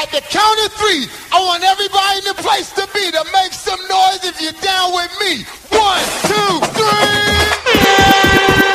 At the count of three, I want everybody in the place to be to make some noise if you're down with me. 1, 2, 3.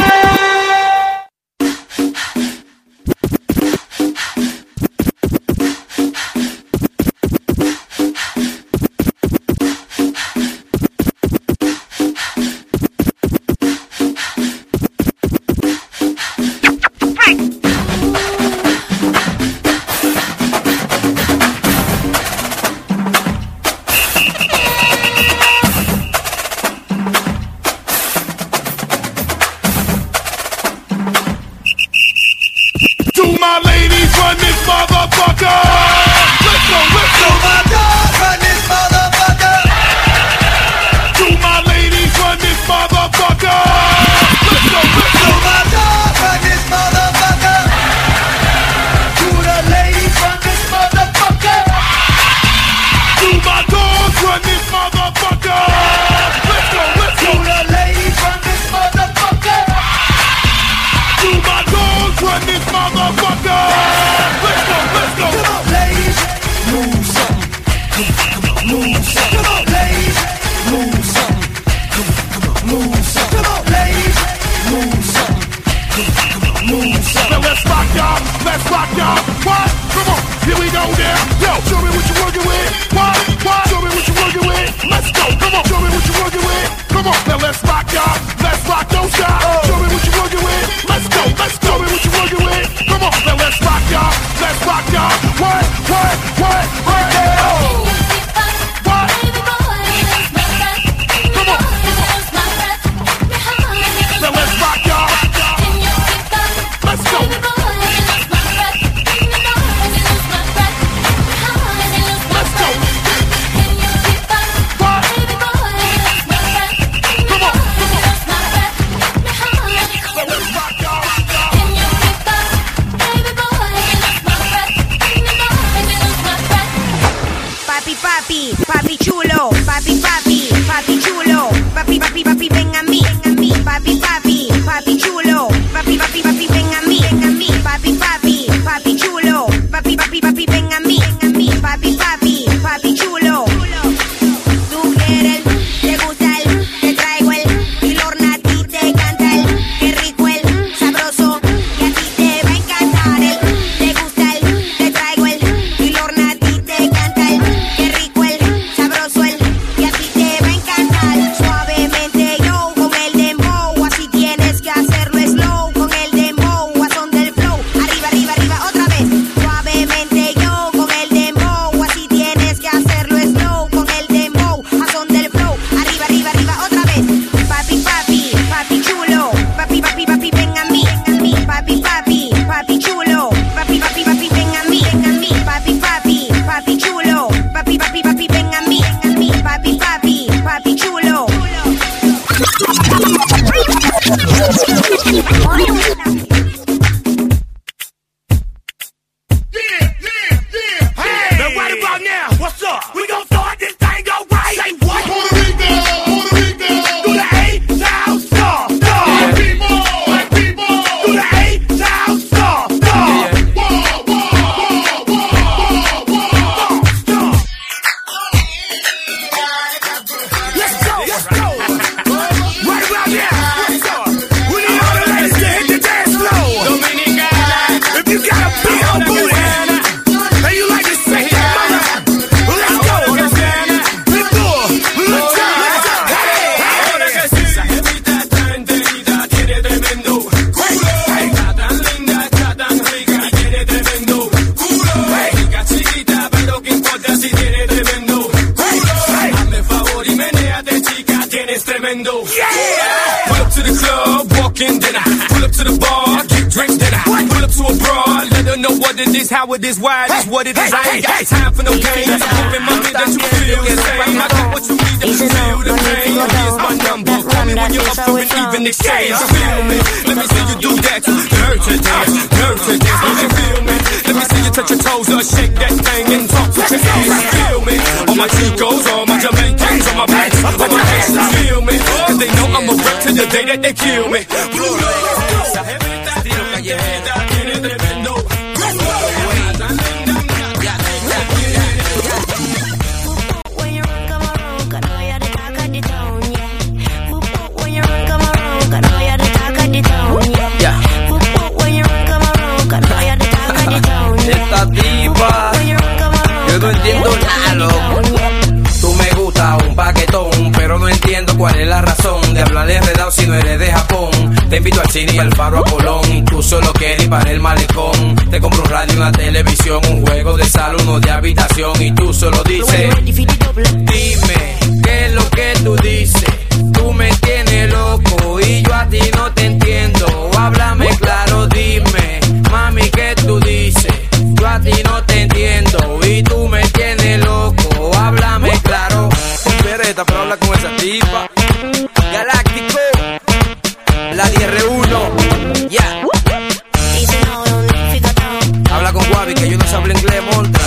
How it is, why it is, what it is. I ain't got time for no games. I'm hoping, mommy, that you feel the same. I got what you need to feel the pain. Here's my number. Call me when you're up for an even exchange. Feel me? Let me see you do that. Nerve to dance, nerve to dance. Don't you feel me? Let me see you touch your toes or shake that thing and talk with your ass. Feel me? All my Chicos, all my Jamaicans, all my blacks, all my Haitians. Feel me? Cause they know I'm a rep to the day that they kill me. Blue Lights, estilo callejero. invito al cine y al faro a Colón. Incluso lo quiero ir para el malecón. Te compro un radio, una televisión, un juego de sala, uno de habitación. Y tú solo dices, dime, ¿qué es lo que tú dices? Tú me tienes loco y yo a ti no te entiendo. Háblame claro, dime, mami, ¿qué tú dices? Yo a ti no te entiendo y tú me tienes loco. Háblame claro. Pereta, pero habla con esa tipa. Galáctico, la DR1, ya. Habla con Guavi, que yo no sé hablar inglés, monta.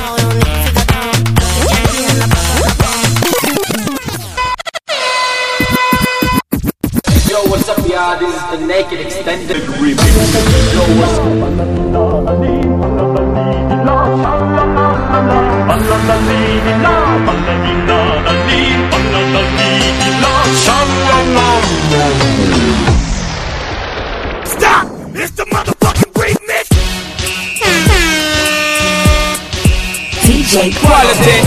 Yo, what's up, y'all? This is the Naked Extended Remix. Yo, what's up? Stop! It's the motherfucking remix! DJ Quality.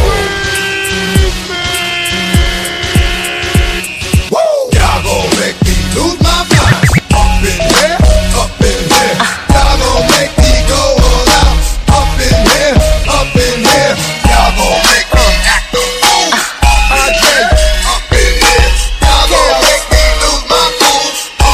Y'all gon' make me lose my mind. Up in here, up in here. Y'all gon' make me go all out. Up in here, up in here. Y'all gon' make me act the fool. Again, up in here. Y'all gon' make me lose my cool.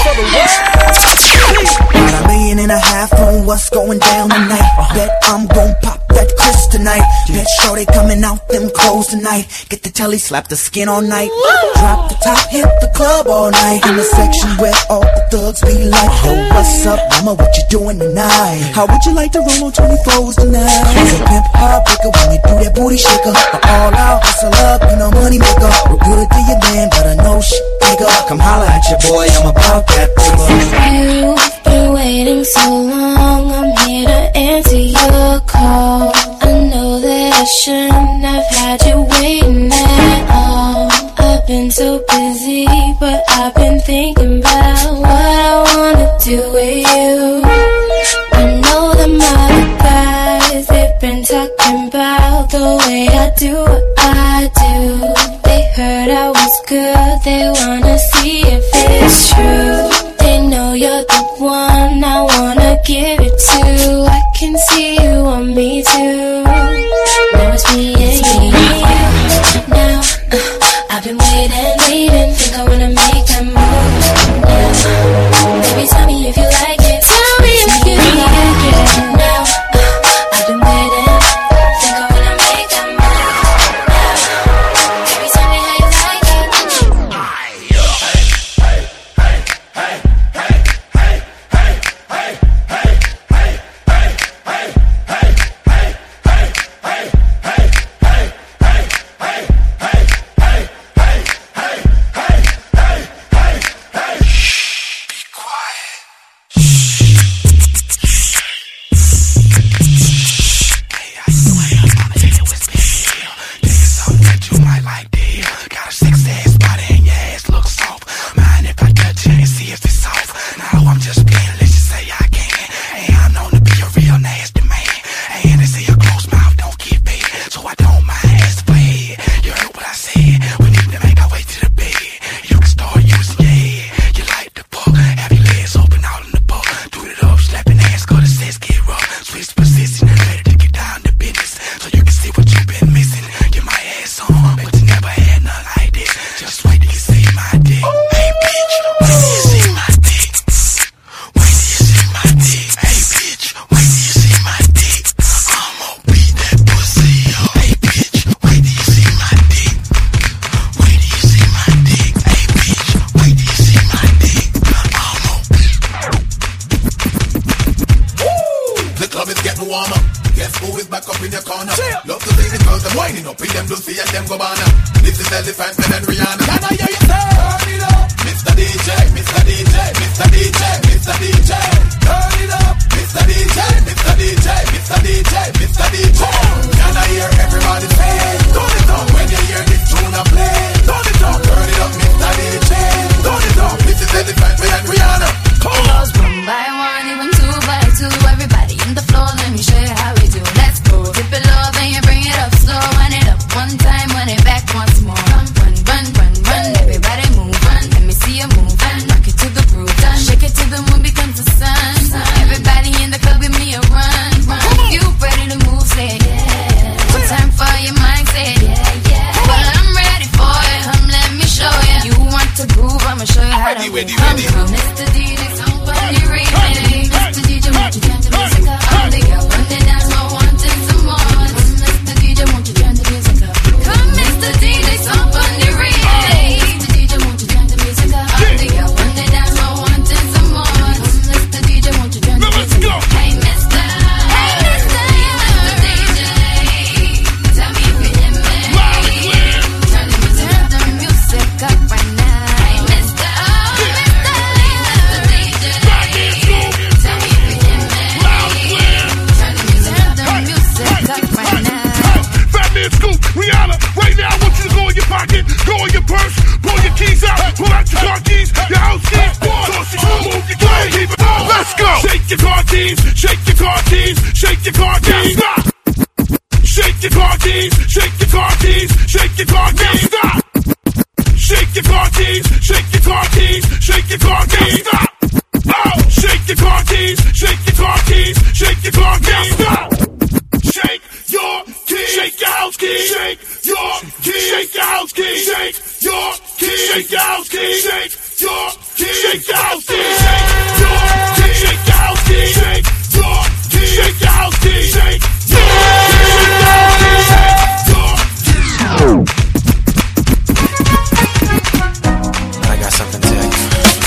Got $1.5 million on what's going down tonight. Bet I'm gon' pop that Chris tonight. Bet sure they coming out them clothes tonight. Get the telly, slap the skin all night. Drop the top, hit the club all night. In the section where all the thugs be like, yo, what's up, mama, what you doing tonight? How would you like to roll on 24s tonight? As a pimp heartbreaker when you do that booty shaker. An all out hustle up, you know, money maker. We're good to your man, but I know shit bigger. Come holla at your boy, I'm about that paper. You've been waiting so long, I'm here to answer your call. I know that I shouldn't have had you waiting at all. I've been so busy, but I've been thinking about what I wanna do with you. I know that my other guys, they've been talking about the way I do what I do. They heard I was good, they wanna see if it's true. They know you're the one I wanna give it to. I can see you on me too. Now it's me and you. Now I've been waiting, think I wanna make that move. Now, baby, tell me if you like it. Tell me if you like it. Now I've been waiting, think I wanna make that move. Now, baby, tell me how you like it. Shake it keys, shake your car keys, shake your car keys. Stop. Shake your car keys, shake your car keys, shake your car keys. Stop. Shake your car keys, shake your car keys, shake your car keys. Stop. Oh, shake your car keys, shake your car keys, shake your car keys. Stop. Shake your keys, shake your house keys, shake your keys, shake your house keys, shake your keys, shake your house keys, shake your keys, shake your house keys, shake your keys, shake your keys, shake your house keys, shake your keys, shake your keys. I got something to tell you.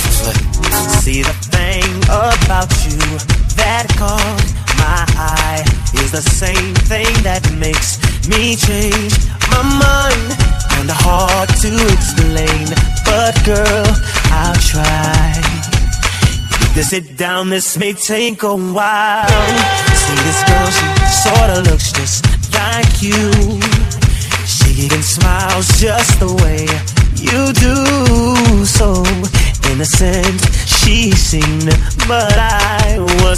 See, the thing about you that caught my eye is the same thing that makes me change my mind. Kinda hard to explain, but girl, I'll try. Need to sit down, this may take a while. See, this girl, she sorta looks just like you. She even smiles just the way you do. So innocent she seemed, but I was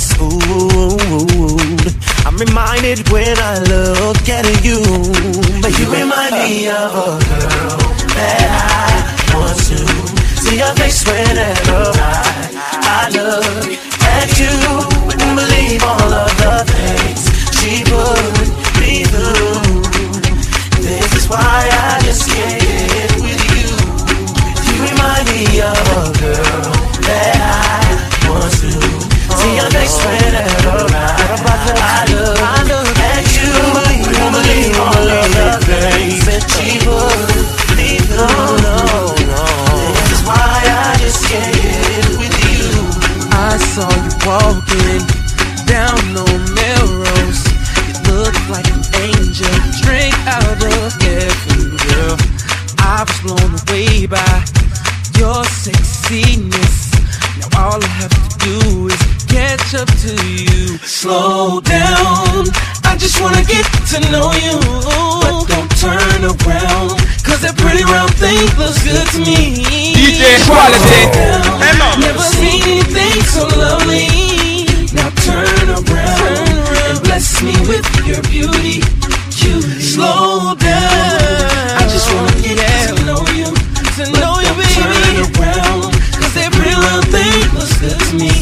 fooled. I'm reminded when I look at you, but you remind me of a girl that I want to see your face whenever I look at you. Wouldn't believe all of the things she put me through. This is why I just can't get with you. You remind me of a girl that I want to see your face whenever I look at you. Won't believe all of the things that she put me through. No. This is why I just can't get with you. I saw you walking down on Melrose. You look like an angel, straight out of heaven, girl. I was blown away by your sexiness. Now all I have to do is catch up to you. Slow down, I just wanna get to know you. But don't turn around, cause that pretty round thing looks good to me. DJ Quality. Never seen anything so lovely. Now turn around and bless me with your beauty. Cutie. Slow down, I just wanna get to know you. To know you, baby. Turn around, cause that pretty round thing looks good to me.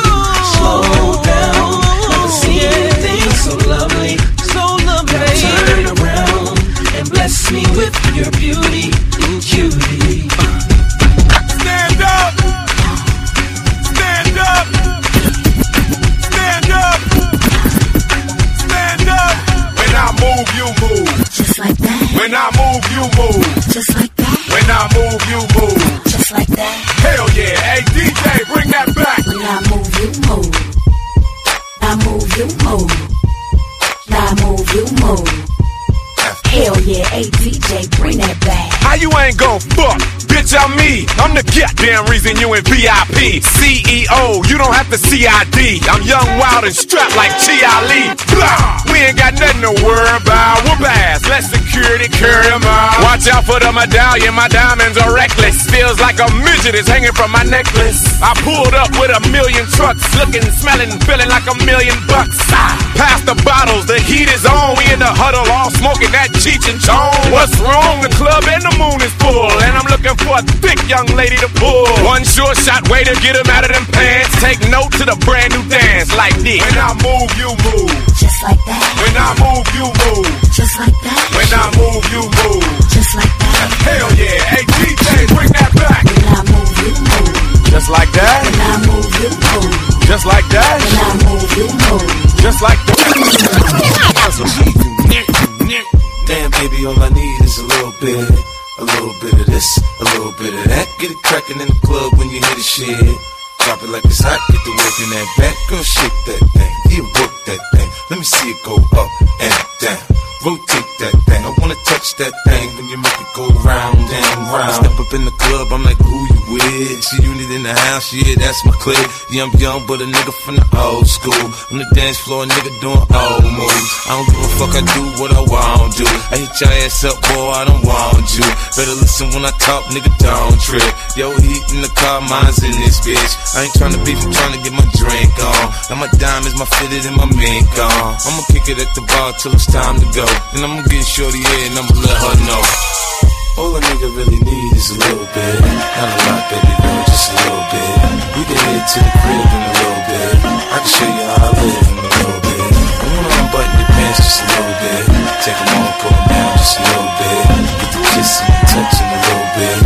Slow down, never seen anything so lovely. So lovely. Now turn around and bless me with your beauty, cutie. Stand up! Stand up! Stand up! Stand up! When I move, you move. Just like that. When I move, you move. Just like that. When I move, you move. Just like that. Hell yeah. Hey, DJ, bring that back. When I move, you move. I move, you move. I move, you move. Hell yeah, hey DJ, bring that back. How you ain't gon' fuck? Bitch, I'm me. I'm the goddamn reason you in VIP. CEO, you don't have to CID. I'm young, wild, and strapped like Chi Ali. Blah! We ain't got nothing to worry about. Whoop ass, let security carry 'em out. Watch out for the medallion, my diamonds are reckless. Feels like a midget is hanging from my necklace. I pulled up with 1,000,000 trucks, looking, smelling, feeling like $1,000,000. Pass the bottles, the heat is on. We in the huddle, all smoking that Cheech and Chong. What's wrong? The club and the moon is full, and I'm looking for a thick young lady to pull. One sure shot way to get him out of them pants. Take note to the brand new dance like this. When I move, you move. Just like that. When I move, you move. Just like that. When I move, you move. Just like that. Hell yeah. Hey DJ, bring that back. When I move, you move. Just like that. When I move, you move. Just like that. When I move, you move. Just like that. Damn, baby, all I need is a little bit of this, a little bit of that. Get it crackin' in the club when you hear the shit. Drop it like it's hot, get the work in that back. Girl, shake that thing, yeah, work that thing. Let me see it go up and down. Rotate that thing, I wanna touch that thing when you make it go round and round. I step up in the club, I'm like, who you with? See you need an the house, yeah, that's my clique. Yeah, I'm young, but a nigga from the old school. On the dance floor, a nigga doing old moves. I don't give a fuck, I do what I want to. I hit your ass up, boy, I don't want you. Better listen when I talk, nigga, don't trip. Yo, heat in the car, mine's in this bitch. I ain't tryna beef, I'm tryna get my drink on. Now my diamonds, my fitted, and my mink on. I'ma kick it at the bar till it's time to go. And I'ma get shorty here and I'ma let her know. All a nigga really need is a little bit. Not a lot, baby girl, just a little bit. We can head to the crib in a little bit. I can show you how I live in a little bit. I wanna unbutton your pants just a little bit. Take them on, pull them down just a little bit. Get the kissing and touching a little bit.